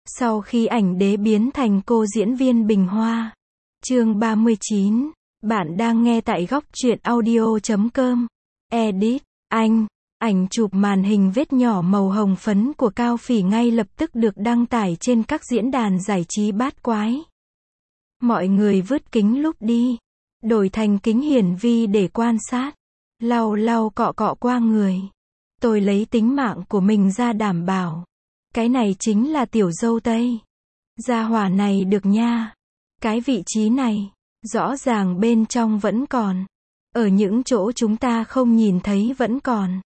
Sau khi ảnh đế biến thành cô diễn viên Bình Hoa. Chương 39. Bạn đang nghe tại góc truyện audio.com. Edit. Ảnh chụp màn hình vết nhỏ màu hồng phấn của Cao Phỉ ngay lập tức được đăng tải trên các diễn đàn giải trí bát quái. Mọi người vứt kính lúp đi, đổi thành kính hiển vi để quan sát. Lau cọ qua người. Tôi lấy tính mạng của mình ra đảm bảo. Cái này chính là tiểu dâu Tây. Gia hỏa này được nha. Cái vị trí này, rõ ràng bên trong vẫn còn. Ở những chỗ chúng ta không nhìn thấy vẫn còn.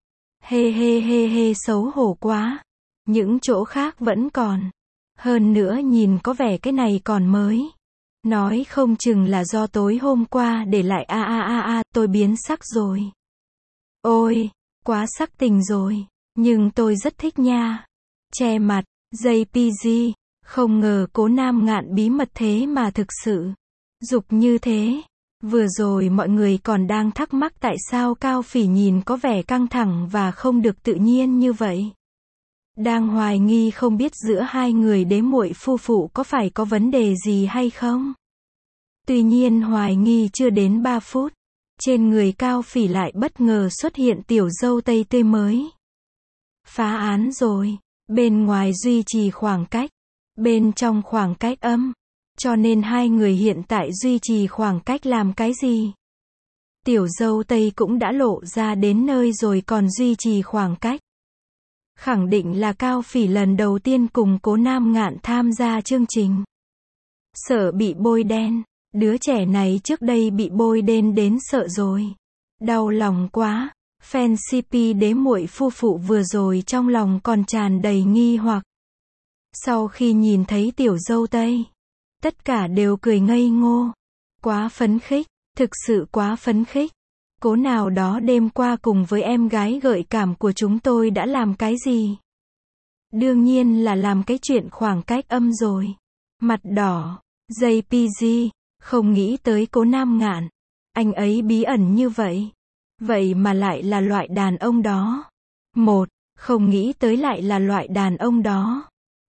Hê xấu hổ quá. Những chỗ khác vẫn còn. Hơn nữa nhìn có vẻ cái này còn mới. Nói không chừng là do tối hôm qua để lại tôi biến sắc rồi. Ôi, quá sắc tình rồi. Nhưng tôi rất thích nha. Che mặt, JPG, không ngờ Cố Nam Ngạn bí mật thế mà thực sự dục như thế. Vừa rồi mọi người còn đang thắc mắc tại sao Cao Phỉ nhìn có vẻ căng thẳng và không được tự nhiên như vậy. Đang hoài nghi không biết giữa hai người đế muội phu phụ có phải có vấn đề gì hay không. Tuy nhiên hoài nghi chưa đến 3 phút, trên người Cao Phỉ lại bất ngờ xuất hiện tiểu dâu Tây tươi mới. Phá án rồi. Bên ngoài duy trì khoảng cách, bên trong khoảng cách âm. Cho nên hai người hiện tại duy trì khoảng cách làm cái gì? Tiểu dâu Tây cũng đã lộ ra đến nơi rồi còn duy trì khoảng cách. Khẳng định là Cao Phỉ lần đầu tiên cùng Cố Nam Ngạn tham gia chương trình. Sợ bị bôi đen, đứa trẻ này trước đây bị bôi đen đến sợ rồi. Đau lòng quá. Fan CP đế muội phu phụ vừa rồi trong lòng còn tràn đầy nghi hoặc. Sau khi nhìn thấy tiểu dâu Tây, tất cả đều cười ngây ngô. Quá phấn khích, thực sự quá phấn khích. Cố nào đó đêm qua cùng với em gái gợi cảm của chúng tôi đã làm cái gì? Đương nhiên là làm cái chuyện khoảng cách âm rồi. Mặt đỏ, JPG, không nghĩ tới Cố Nam Ngạn. Anh ấy bí ẩn như vậy. Vậy mà lại là loại đàn ông đó. Không nghĩ tới lại là loại đàn ông đó.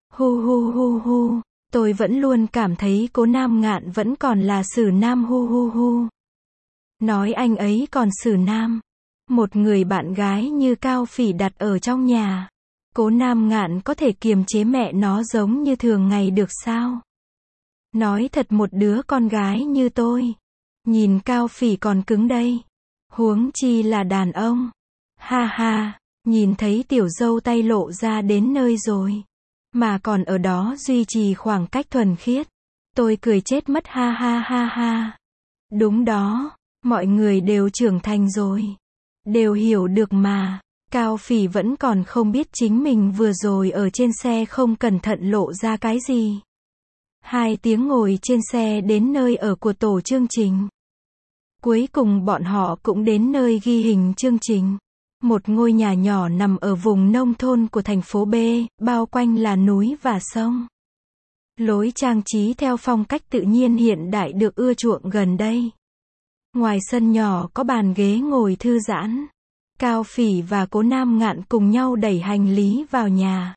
Hu. Tôi vẫn luôn cảm thấy Cố Nam Ngạn vẫn còn là xử nam hu. Nói anh ấy còn xử nam. Một người bạn gái như Cao Phỉ đặt ở trong nhà. Cố Nam Ngạn có thể kiềm chế mẹ nó giống như thường ngày được sao? Nói thật một đứa con gái như tôi. Nhìn Cao Phỉ còn cứng đây. Huống chi là đàn ông. Ha, nhìn thấy tiểu dâu Tây lộ ra đến nơi rồi. Mà còn ở đó duy trì khoảng cách thuần khiết. Tôi cười chết mất ha. Đúng đó, mọi người đều trưởng thành rồi. Đều hiểu được mà. Cao Phỉ vẫn còn không biết chính mình vừa rồi ở trên xe không cẩn thận lộ ra cái gì. 2 tiếng ngồi trên xe đến nơi ở của tổ chương trình. Cuối cùng bọn họ cũng đến nơi ghi hình chương trình. Một ngôi nhà nhỏ nằm ở vùng nông thôn của thành phố B, bao quanh là núi và sông. Lối trang trí theo phong cách tự nhiên hiện đại được ưa chuộng gần đây. Ngoài sân nhỏ có bàn ghế ngồi thư giãn. Cao Phỉ và Cố Nam Ngạn cùng nhau đẩy hành lý vào nhà.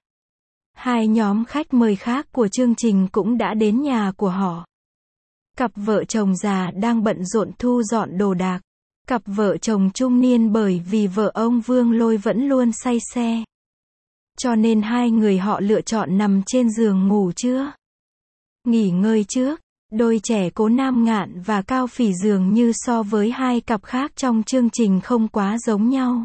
2 nhóm khách mời khác của chương trình cũng đã đến nhà của họ. Cặp vợ chồng già đang bận rộn thu dọn đồ đạc. Cặp vợ chồng trung niên bởi vì vợ ông Vương Lôi vẫn luôn say xe. Cho nên hai người họ lựa chọn nằm trên giường ngủ trưa. Nghỉ ngơi trước, đôi trẻ Cố Nam Ngạn và Cao Phỉ dường như so với 2 cặp khác trong chương trình không quá giống nhau.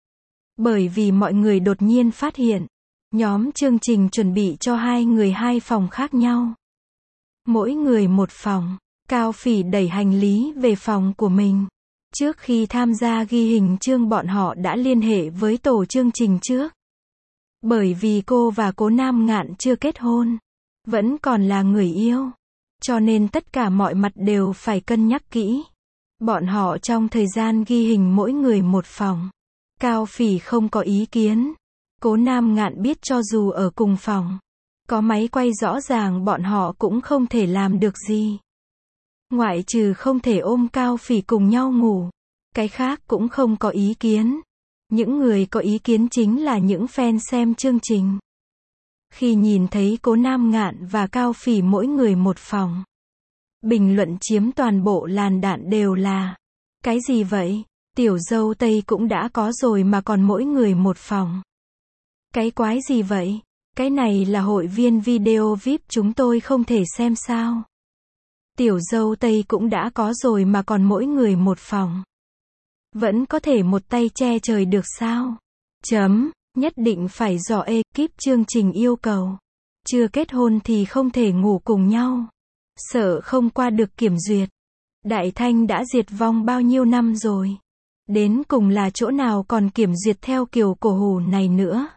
Bởi vì mọi người đột nhiên phát hiện, nhóm chương trình chuẩn bị cho 2 người 2 phòng khác nhau. Mỗi người 1 phòng. Cao Phỉ đẩy hành lý về phòng của mình. Trước khi tham gia ghi hình chương bọn họ đã liên hệ với tổ chương trình trước. Bởi vì cô và Cố Nam Ngạn chưa kết hôn, vẫn còn là người yêu. Cho nên tất cả mọi mặt đều phải cân nhắc kỹ. Bọn họ trong thời gian ghi hình mỗi người 1 phòng. Cao Phỉ không có ý kiến. Cố Nam Ngạn biết cho dù ở cùng phòng, có máy quay rõ ràng bọn họ cũng không thể làm được gì. Ngoại trừ không thể ôm Cao Phỉ cùng nhau ngủ. Cái khác cũng không có ý kiến. Những người có ý kiến chính là những fan xem chương trình. Khi nhìn thấy Cố Nam Ngạn và Cao Phỉ mỗi người một phòng. Bình luận chiếm toàn bộ làn đạn đều là: cái gì vậy? Tiểu dâu Tây cũng đã có rồi mà còn mỗi người một phòng. Cái quái gì vậy? Cái này là hội viên video VIP chúng tôi không thể xem sao? Tiểu dâu Tây cũng đã có rồi mà còn mỗi người một phòng. Vẫn có thể một tay che trời được sao? Nhất định phải dò ekip chương trình yêu cầu. Chưa kết hôn thì không thể ngủ cùng nhau. Sợ không qua được kiểm duyệt. Đại Thanh đã diệt vong bao nhiêu năm rồi. Đến cùng là chỗ nào còn kiểm duyệt theo kiểu cổ hủ này nữa?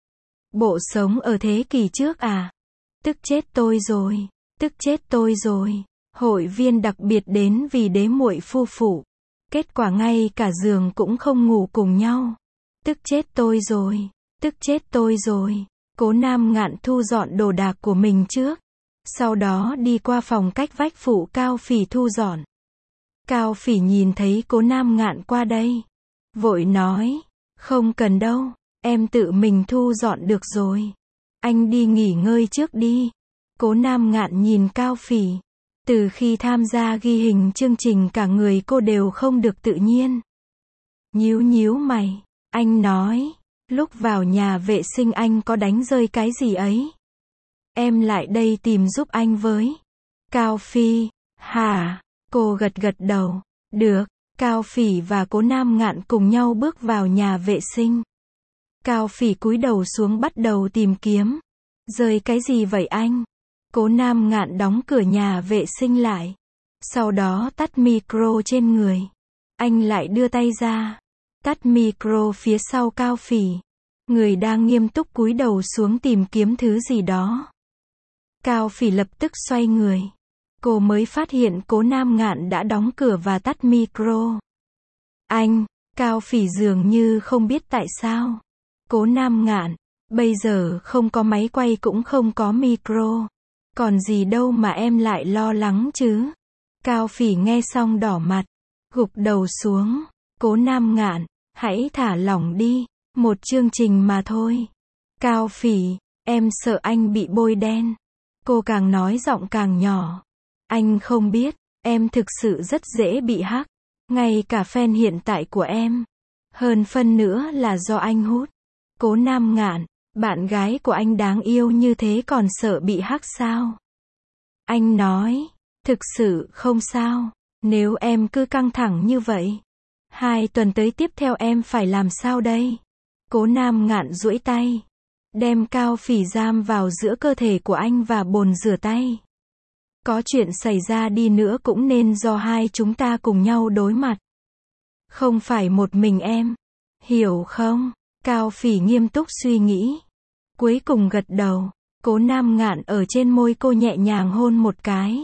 Bộ sống ở thế kỷ trước à? Tức chết tôi rồi. Tức chết tôi rồi. Hội viên đặc biệt đến vì đế muội phu phụ. Kết quả ngay cả giường cũng không ngủ cùng nhau. Tức chết tôi rồi. Tức chết tôi rồi. Cố Nam Ngạn thu dọn đồ đạc của mình trước. Sau đó đi qua phòng cách vách phụ Cao Phỉ thu dọn. Cao Phỉ nhìn thấy Cố Nam Ngạn qua đây. Vội nói. Không cần đâu. Em tự mình thu dọn được rồi. Anh đi nghỉ ngơi trước đi. Cố Nam Ngạn nhìn Cao Phỉ. Từ khi tham gia ghi hình chương trình cả người cô đều không được tự nhiên. Nhíu mày. Anh nói. Lúc vào nhà vệ sinh anh có đánh rơi cái gì ấy? Em lại đây tìm giúp anh với. Cao Phi. Hả? Cô gật đầu. Được. Cao Phỉ và Cố Nam Ngạn cùng nhau bước vào nhà vệ sinh. Cao Phỉ cúi đầu xuống bắt đầu tìm kiếm. Rơi cái gì vậy anh? Cố Nam Ngạn đóng cửa nhà vệ sinh lại. Sau đó tắt micro trên người. Anh lại đưa tay ra. Tắt micro phía sau Cao Phỉ. Người đang nghiêm túc cúi đầu xuống tìm kiếm thứ gì đó. Cao Phỉ lập tức xoay người. Cô mới phát hiện Cố Nam Ngạn đã đóng cửa và tắt micro. Anh, Cao Phỉ dường như không biết tại sao. Cố Nam Ngạn, bây giờ không có máy quay cũng không có micro. Còn gì đâu mà em lại lo lắng chứ. Cao Phỉ nghe xong đỏ mặt. Gục đầu xuống. Cố Nam Ngạn, hãy thả lỏng đi. Một chương trình mà thôi. Cao Phỉ, em sợ anh bị bôi đen. Cô càng nói giọng càng nhỏ. Anh không biết, em thực sự rất dễ bị hack. Ngay cả fan hiện tại của em. Hơn phân nữa là do anh hút. Cố Nam Ngạn, bạn gái của anh đáng yêu như thế còn sợ bị hack sao? Anh nói, thực sự không sao. Nếu em cứ căng thẳng như vậy. 2 tuần tới tiếp theo em phải làm sao đây? Cố Nam Ngạn duỗi tay. Đem Cao Phỉ giam vào giữa cơ thể của anh và bồn rửa tay. Có chuyện xảy ra đi nữa cũng nên do hai chúng ta cùng nhau đối mặt. Không phải một mình em. Hiểu không? Cao Phỉ nghiêm túc suy nghĩ. Cuối cùng gật đầu. Cố Nam Ngạn ở trên môi cô nhẹ nhàng hôn một cái.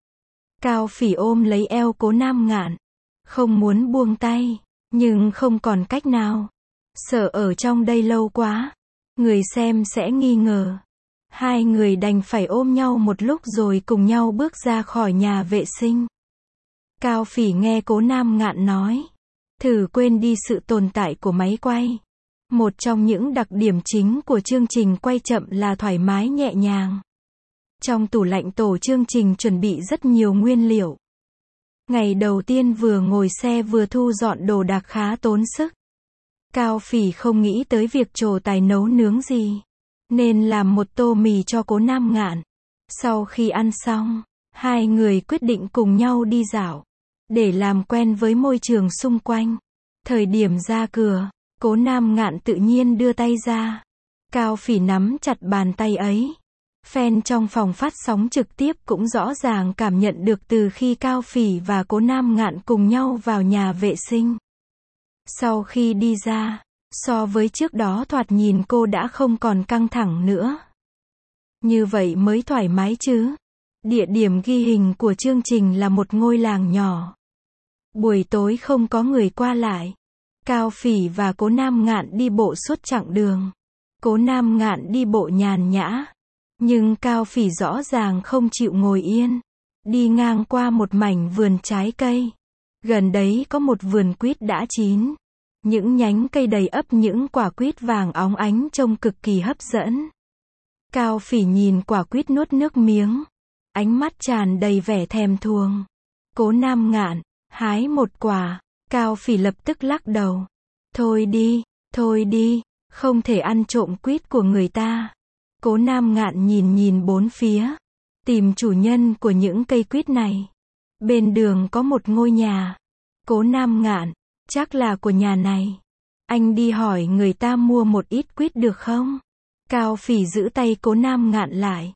Cao Phỉ ôm lấy eo Cố Nam Ngạn. Không muốn buông tay. Nhưng không còn cách nào. Sợ ở trong đây lâu quá. Người xem sẽ nghi ngờ. Hai người đành phải ôm nhau một lúc rồi cùng nhau bước ra khỏi nhà vệ sinh. Cao Phỉ nghe Cố Nam Ngạn nói. Thử quên đi sự tồn tại của máy quay. Một trong những đặc điểm chính của chương trình quay chậm là thoải mái nhẹ nhàng. Trong tủ lạnh tổ chương trình chuẩn bị rất nhiều nguyên liệu. Ngày đầu tiên vừa ngồi xe vừa thu dọn đồ đạc khá tốn sức. Cao Phỉ không nghĩ tới việc trổ tài nấu nướng gì. Nên làm một tô mì cho Cố Nam Ngạn. Sau khi ăn xong, hai người quyết định cùng nhau đi dạo. Để làm quen với môi trường xung quanh. Thời điểm ra cửa, Cố Nam Ngạn tự nhiên đưa tay ra. Cao Phỉ nắm chặt bàn tay ấy. Fan trong phòng phát sóng trực tiếp cũng rõ ràng cảm nhận được từ khi Cao Phỉ và Cố Nam Ngạn cùng nhau vào nhà vệ sinh. Sau khi đi ra, so với trước đó thoạt nhìn cô đã không còn căng thẳng nữa. Như vậy mới thoải mái chứ. Địa điểm ghi hình của chương trình là một ngôi làng nhỏ. Buổi tối không có người qua lại. Cao Phỉ và Cố Nam Ngạn đi bộ suốt chặng đường. Cố Nam Ngạn đi bộ nhàn nhã. Nhưng Cao Phỉ rõ ràng không chịu ngồi yên. Đi ngang qua một mảnh vườn trái cây. Gần đấy có một vườn quýt đã chín. Những nhánh cây đầy ắp những quả quýt vàng óng ánh trông cực kỳ hấp dẫn. Cao Phỉ nhìn quả quýt nuốt nước miếng. Ánh mắt tràn đầy vẻ thèm thuồng. Cố Nam Ngạn, hái một quả. Cao Phỉ lập tức lắc đầu. Thôi đi, không thể ăn trộm quýt của người ta. Cố Nam Ngạn nhìn bốn phía. Tìm chủ nhân của những cây quýt này. Bên đường có một ngôi nhà. Cố Nam Ngạn, chắc là của nhà này. Anh đi hỏi người ta mua một ít quýt được không? Cao Phỉ giữ tay Cố Nam Ngạn lại.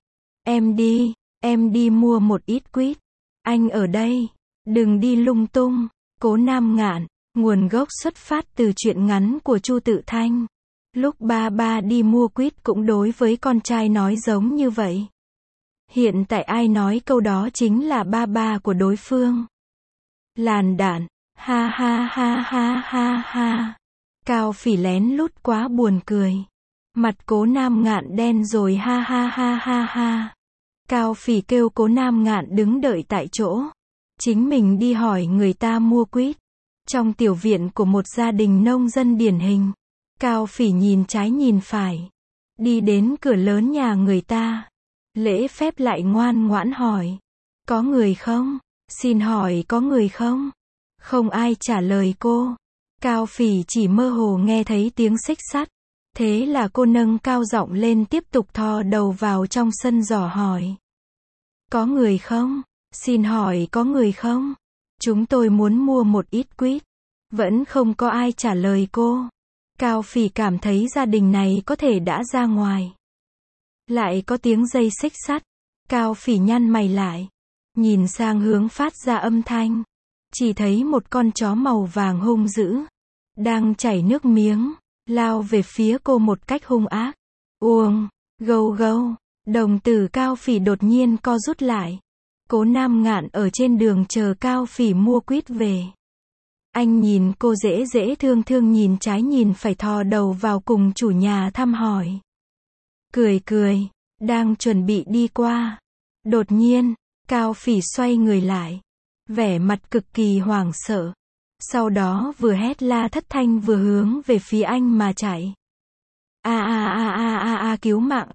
Em đi mua một ít quýt. Anh ở đây, đừng đi lung tung. Cố Nam Ngạn, nguồn gốc xuất phát từ truyện ngắn của Chu Tự Thanh. Lúc ba đi mua quýt cũng đối với con trai nói giống như vậy. Hiện tại ai nói câu đó chính là ba của đối phương. Làn đạn, ha ha ha ha ha ha. Cao Phỉ lén lút quá buồn cười. Mặt Cố Nam Ngạn đen rồi ha ha ha ha ha. Cao Phỉ kêu Cố Nam Ngạn đứng đợi tại chỗ. Chính mình đi hỏi người ta mua quýt. Trong tiểu viện của một gia đình nông dân điển hình. Cao Phỉ nhìn trái nhìn phải. Đi đến cửa lớn nhà người ta. Lễ phép lại ngoan ngoãn hỏi. Có người không? Xin hỏi có người không? Không ai trả lời cô. Cao Phỉ chỉ mơ hồ nghe thấy tiếng xích sắt. Thế là cô nâng cao giọng lên tiếp tục thò đầu vào trong sân dò hỏi. Có người không? Xin hỏi có người không? Chúng tôi muốn mua một ít quýt. Vẫn không có ai trả lời cô. Cao Phỉ cảm thấy gia đình này có thể đã ra ngoài. Lại có tiếng dây xích sắt. Cao Phỉ nhăn mày lại. Nhìn sang hướng phát ra âm thanh. Chỉ thấy một con chó màu vàng hung dữ. Đang chảy nước miếng. Lao về phía cô một cách hung ác. Uông, gâu gâu. Đồng tử Cao Phỉ đột nhiên co rút lại. Cố Nam Ngạn ở trên đường chờ Cao Phỉ mua quýt về. Anh nhìn cô dễ thương nhìn trái nhìn phải thò đầu vào cùng chủ nhà thăm hỏi. Cười, đang chuẩn bị đi qua. Đột nhiên, Cao Phỉ xoay người lại. Vẻ mặt cực kỳ hoảng sợ. Sau đó vừa hét la thất thanh vừa hướng về phía anh mà chạy. Cứu mạng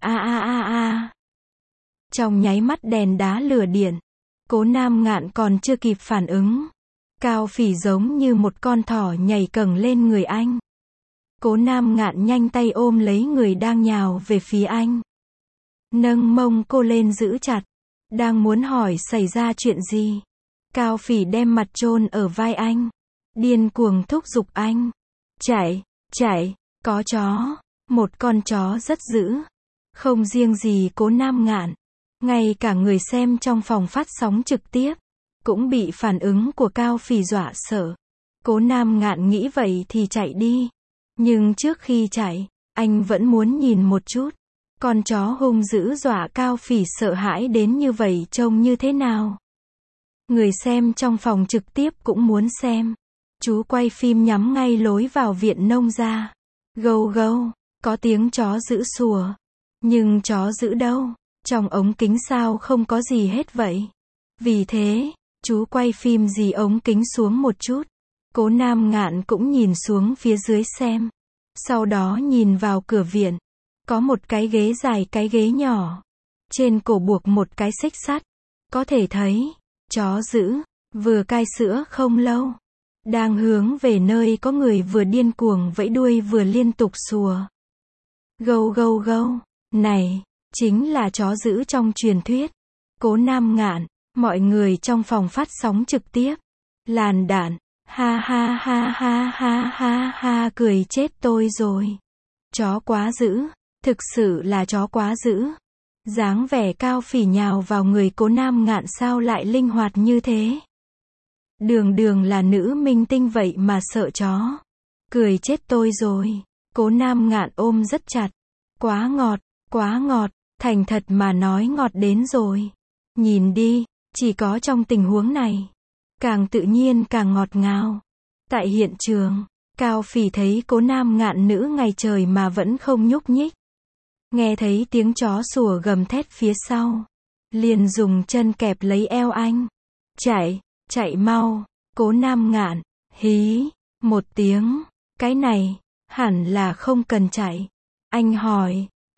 Trong nháy mắt đèn đá lửa điện. Cố Nam Ngạn còn chưa kịp phản ứng. Cao Phỉ giống như một con thỏ nhảy cầng lên người anh. Cố Nam Ngạn nhanh tay ôm lấy người đang nhào về phía anh. Nâng mông cô lên giữ chặt. Đang muốn hỏi xảy ra chuyện gì. Cao Phỉ đem mặt chôn ở vai anh. Điên cuồng thúc giục anh. Chạy, có chó. Một con chó rất dữ. Không riêng gì Cố Nam Ngạn. Ngay cả người xem trong phòng phát sóng trực tiếp. Cũng bị phản ứng của Cao Phỉ dọa sợ. Cố Nam Ngạn nghĩ vậy thì chạy đi. Nhưng trước khi chạy, anh vẫn muốn nhìn một chút. Con chó hung dữ dọa Cao Phỉ sợ hãi đến như vậy trông như thế nào. Người xem trong phòng trực tiếp cũng muốn xem. Chú quay phim nhắm ngay lối vào viện nông gia. Gâu gâu, có tiếng chó dữ sủa. Nhưng chó dữ đâu? Trong ống kính sao không có gì hết vậy? Vì thế, chú quay phim dì ống kính xuống một chút. Cố Nam Ngạn cũng nhìn xuống phía dưới xem. Sau đó nhìn vào cửa viện. Có một cái ghế dài cái ghế nhỏ. Trên cổ buộc một cái xích sắt. Có thể thấy, chó dữ, vừa cai sữa không lâu. Đang hướng về nơi có người vừa điên cuồng vẫy đuôi vừa liên tục sủa. Gâu gâu gâu, này, chính là chó dữ trong truyền thuyết. Cố Nam Ngạn, mọi người trong phòng phát sóng trực tiếp. Làn đạn, ha ha ha ha ha ha ha cười chết tôi rồi. Chó quá dữ, thực sự là chó quá dữ. Dáng vẻ Cao Phỉ nhào vào người Cố Nam Ngạn sao lại linh hoạt như thế. Đường là nữ minh tinh vậy mà sợ chó. Cười chết tôi rồi. Cố Nam Ngạn ôm rất chặt. Quá ngọt, thành thật mà nói ngọt đến rồi. Nhìn đi, chỉ có trong tình huống này. Càng tự nhiên càng ngọt ngào. Tại hiện trường, Cao Phỉ thấy Cố Nam Ngạn nửa ngày trời mà vẫn không nhúc nhích. Nghe thấy tiếng chó sủa gầm thét phía sau. Liền dùng chân kẹp lấy eo anh. Chạy mau. Cố Nam Ngạn, hí, một tiếng. Cái này, hẳn là không cần chạy. Anh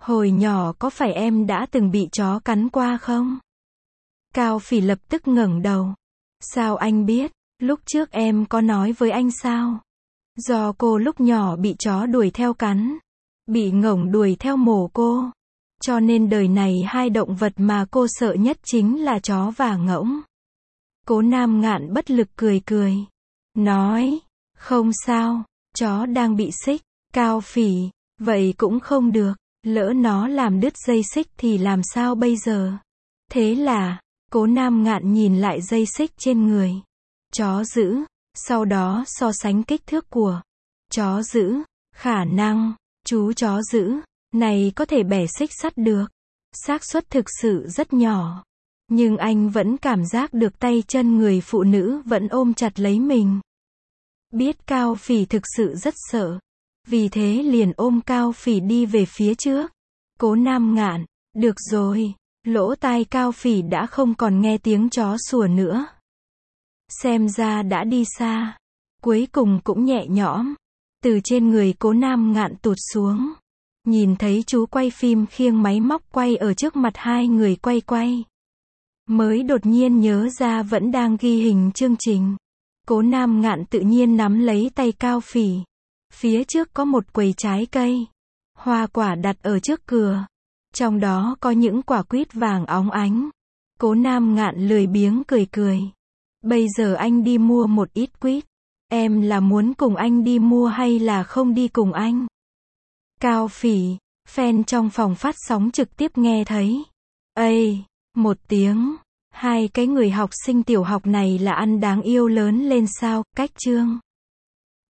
Hồi nhỏ có phải em đã từng bị chó cắn qua không? Cao Phỉ lập tức ngẩng đầu. Sao anh biết? Lúc trước em có nói với anh sao? Do cô lúc nhỏ bị chó đuổi theo cắn. Bị ngỗng đuổi theo mổ cô. Cho nên đời này hai động vật mà cô sợ nhất chính là chó và ngỗng. Cố Nam Ngạn bất lực cười cười. Nói, không sao, chó đang bị xích. Cao Phỉ, vậy cũng không được, lỡ nó làm đứt dây xích thì làm sao bây giờ? Thế là, Cố Nam Ngạn nhìn lại dây xích trên người chó dữ, sau đó so sánh kích thước của chó dữ, khả năng, chú chó dữ này có thể bẻ xích sắt được. Xác suất thực sự rất nhỏ. Nhưng anh vẫn cảm giác được tay chân người phụ nữ vẫn ôm chặt lấy mình. Biết Cao Phỉ thực sự rất sợ. Vì thế liền ôm Cao Phỉ đi về phía trước. Cố Nam Ngạn, được rồi, lỗ tai Cao Phỉ đã không còn nghe tiếng chó sủa nữa. Xem ra đã đi xa. Cuối cùng cũng nhẹ nhõm. Từ trên người Cố Nam Ngạn tụt xuống. Nhìn thấy chú quay phim khiêng máy móc quay ở trước mặt hai người quay. Mới đột nhiên nhớ ra vẫn đang ghi hình chương trình. Cố Nam Ngạn tự nhiên nắm lấy tay Cao Phỉ. Phía trước có một quầy trái cây. Hoa quả đặt ở trước cửa. Trong đó có những quả quýt vàng óng ánh. Cố Nam Ngạn lười biếng cười. Bây giờ anh đi mua một ít quýt. Em là muốn cùng anh đi mua hay là không đi cùng anh? Cao Phỉ, fan trong phòng phát sóng trực tiếp nghe thấy. Ây, một tiếng. Hai cái người học sinh tiểu học này là ăn đáng yêu lớn lên sao, cách chương.